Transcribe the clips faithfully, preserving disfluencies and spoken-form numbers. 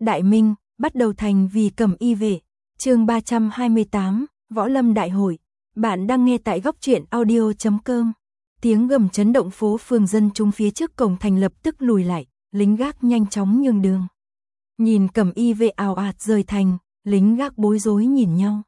Đại Minh, bắt đầu thành vì Cẩm Y vệ. Chương ba trăm hai mươi tám, Võ Lâm Đại hội. Bạn đang nghe tại góc truyện audio chấm com. Tiếng gầm chấn động phố phường, dân chúng phía trước cổng thành lập tức lùi lại, lính gác nhanh chóng nhường đường. Nhìn Cẩm Y vệ ào ạt rời thành, lính gác bối rối nhìn nhau.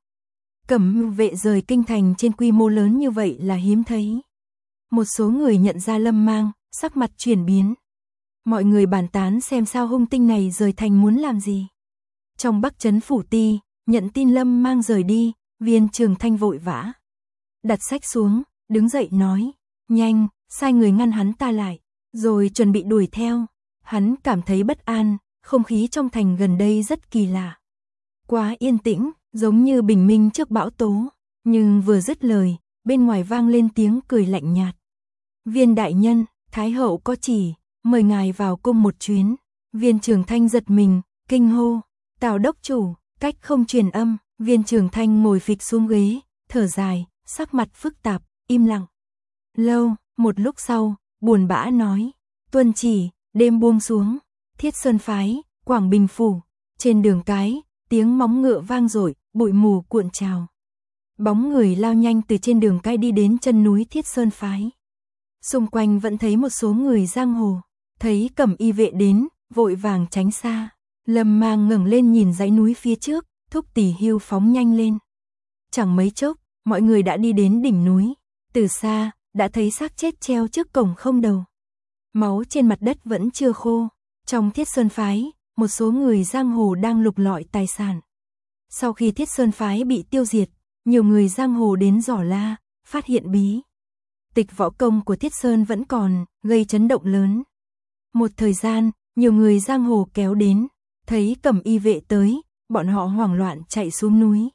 Cẩm vệ rời kinh thành trên quy mô lớn như vậy là hiếm thấy. Một số người nhận ra Lâm Mang, sắc mặt chuyển biến. Mọi người bàn tán xem sao hung tinh này rời thành muốn làm gì. Trong Bắc Trấn phủ ti, nhận tin Lâm Mang rời đi, Viên Trường Thanh vội vã đặt sách xuống, đứng dậy nói, nhanh, sai người ngăn hắn ta lại, rồi chuẩn bị đuổi theo. Hắn cảm thấy bất an, không khí trong thành gần đây rất kỳ lạ. Quá yên tĩnh, giống như bình minh trước bão tố, nhưng vừa dứt lời, bên ngoài vang lên tiếng cười lạnh nhạt. Viên đại nhân, Thái hậu có chỉ, mời ngài vào cung một chuyến. Viên Trường Thanh giật mình, kinh hô, Tào đốc chủ, cách không truyền âm. Viên Trường Thanh ngồi phịch xuống ghế, thở dài, sắc mặt phức tạp, im lặng. Lâu, một lúc sau, buồn bã nói, tuân chỉ, đêm buông xuống, Thiết Sơn phái, Quảng Bình phủ, trên đường cái, tiếng móng ngựa vang dội, bụi mù cuộn trào. Bóng người lao nhanh từ trên đường cái đi đến chân núi Thiết Sơn phái. Xung quanh vẫn thấy một số người giang hồ, thấy Cẩm Y vệ đến, vội vàng tránh xa. Lâm Mang ngẩng lên nhìn dãy núi phía trước, thúc Tỷ Hưu phóng nhanh lên. Chẳng mấy chốc, mọi người đã đi đến đỉnh núi, từ xa, đã thấy xác chết treo trước cổng không đầu. Máu trên mặt đất vẫn chưa khô. Trong Thiết Sơn phái, một số người giang hồ đang lục lọi tài sản. Sau khi Thiết Sơn phái bị tiêu diệt, nhiều người giang hồ đến dò la, phát hiện bí tịch võ công của Thiết Sơn vẫn còn, gây chấn động lớn. Một thời gian, nhiều người giang hồ kéo đến, thấy Cẩm Y vệ tới, bọn họ hoảng loạn chạy xuống núi.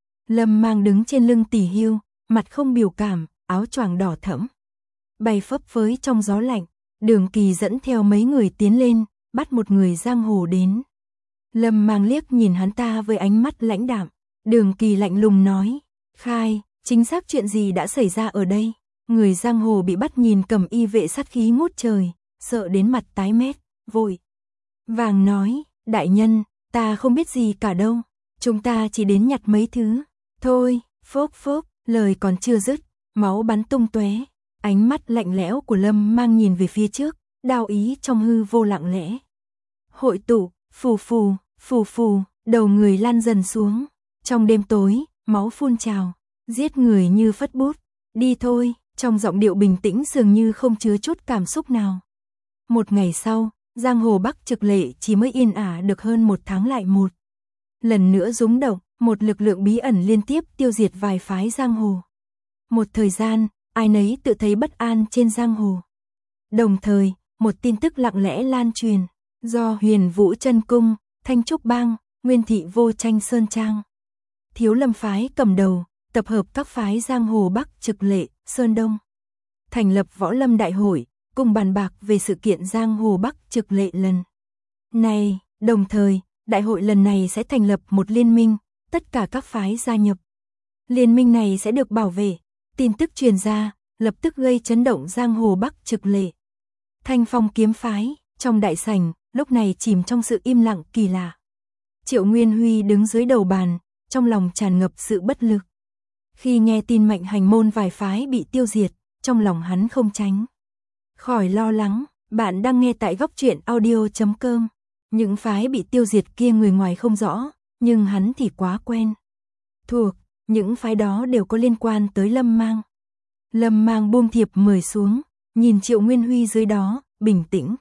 Lâm Mang đứng trên lưng Tỷ Hưu, mặt không biểu cảm, áo choàng đỏ thẫm bay phấp phới trong gió lạnh. Đường Kỳ dẫn theo mấy người tiến lên, bắt một người giang hồ đến. Lâm Mang liếc nhìn hắn ta với ánh mắt lãnh đạm. Đường Kỳ lạnh lùng nói, khai, chính xác chuyện gì đã xảy ra ở đây? Người giang hồ bị bắt nhìn Cẩm Y vệ sát khí ngút trời, sợ đến mặt tái mét, vội vàng nói, đại nhân, ta không biết gì cả đâu, chúng ta chỉ đến nhặt mấy thứ, thôi. Phốc phốc, lời còn chưa dứt, máu bắn tung tóe. Ánh mắt lạnh lẽo của Lâm Mang nhìn về phía trước, đao ý trong hư vô lặng lẽ hội tụ, phù phù, phù phù, đầu người lăn dần xuống. Trong đêm tối, máu phun trào, giết người như phất bút. Đi thôi, trong giọng điệu bình tĩnh dường như không chứa chút cảm xúc nào. Một ngày sau, giang hồ Bắc Trực Lệ chỉ mới yên ả được hơn một tháng lại một lần nữa rúng động, một lực lượng bí ẩn liên tiếp tiêu diệt vài phái giang hồ. Một thời gian, ai nấy tự thấy bất an trên giang hồ. Đồng thời, một tin tức lặng lẽ lan truyền, do Huyền Vũ Chân Cung, Thanh Trúc Bang, Nguyên Thị Vô Tranh Sơn Trang, Thiếu Lâm phái cầm đầu, tập hợp các phái giang hồ Bắc Trực Lệ, Sơn Đông, thành lập Võ Lâm Đại hội, cùng bàn bạc về sự kiện giang hồ Bắc Trực Lệ lần này. Đồng thời, đại hội lần này sẽ thành lập một liên minh, tất cả các phái gia nhập. Liên minh này sẽ được bảo vệ. Tin tức truyền ra, lập tức gây chấn động giang hồ Bắc Trực Lệ. Thanh Phong kiếm phái, trong đại sảnh, lúc này chìm trong sự im lặng kỳ lạ. Triệu Nguyên Huy đứng dưới đầu bàn, trong lòng tràn ngập sự bất lực. Khi nghe tin Mạnh Hành môn vài phái bị tiêu diệt, trong lòng hắn không tránh khỏi lo lắng. Bạn đang nghe tại góc truyện audio chấm com. Những phái bị tiêu diệt kia người ngoài không rõ, nhưng hắn thì quá quen thuộc. Những phái đó đều có liên quan tới Lâm Mang. Lâm Mang buông thiệp mời xuống, nhìn Triệu Nguyên Huy dưới đó, bình tĩnh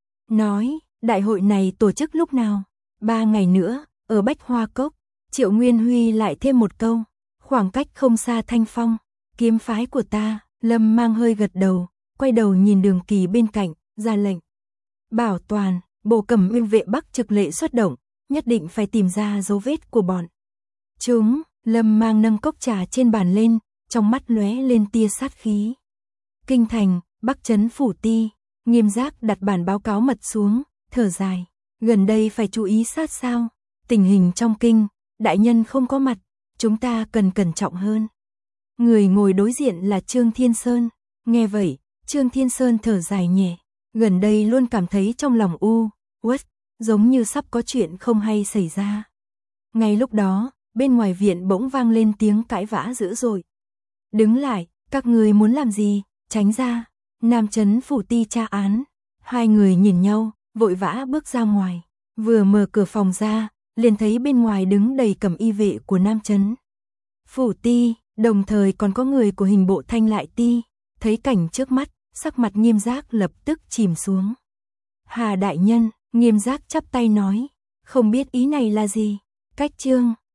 nói, đại hội này tổ chức lúc nào? Ba ngày nữa, ở Bách Hoa Cốc. Triệu Nguyên Huy lại thêm một câu, khoảng cách không xa Thanh Phong kiếm phái của ta. Lâm Mang hơi gật đầu, quay đầu nhìn Đường Kỳ bên cạnh, ra lệnh, bảo toàn bộ Cẩm Y vệ Bắc Trực Lệ xuất động, nhất định phải tìm ra dấu vết của bọn chúng. Lâm Mang nâng cốc trà trên bàn lên, trong mắt lóe lên tia sát khí. Kinh thành, Bắc Trấn phủ ti, Nghiêm Giác đặt bản báo cáo mật xuống, thở dài, gần đây phải chú ý sát sao. Tình hình trong kinh, đại nhân không có mặt, chúng ta cần cẩn trọng hơn. Người ngồi đối diện là Trương Thiên Sơn. Nghe vậy, Trương Thiên Sơn thở dài nhẹ, gần đây luôn cảm thấy trong lòng u uất, giống như sắp có chuyện không hay xảy ra. Ngay lúc đó, bên ngoài viện bỗng vang lên tiếng cãi vã dữ dội. Đứng lại, các người muốn làm gì, tránh ra, Nam Chấn Phủ Ti tra án. Hai người nhìn nhau, vội vã bước ra ngoài, vừa mở cửa phòng ra, liền thấy bên ngoài đứng đầy cẩm y vệ của Nam Chấn Phủ Ti, đồng thời còn có người của hình bộ Thanh Lại Ti. Thấy cảnh trước mắt, sắc mặt Nghiêm Giác lập tức chìm xuống. Hà đại nhân, Nghiêm Giác chắp tay nói, không biết ý này là gì. Cách chương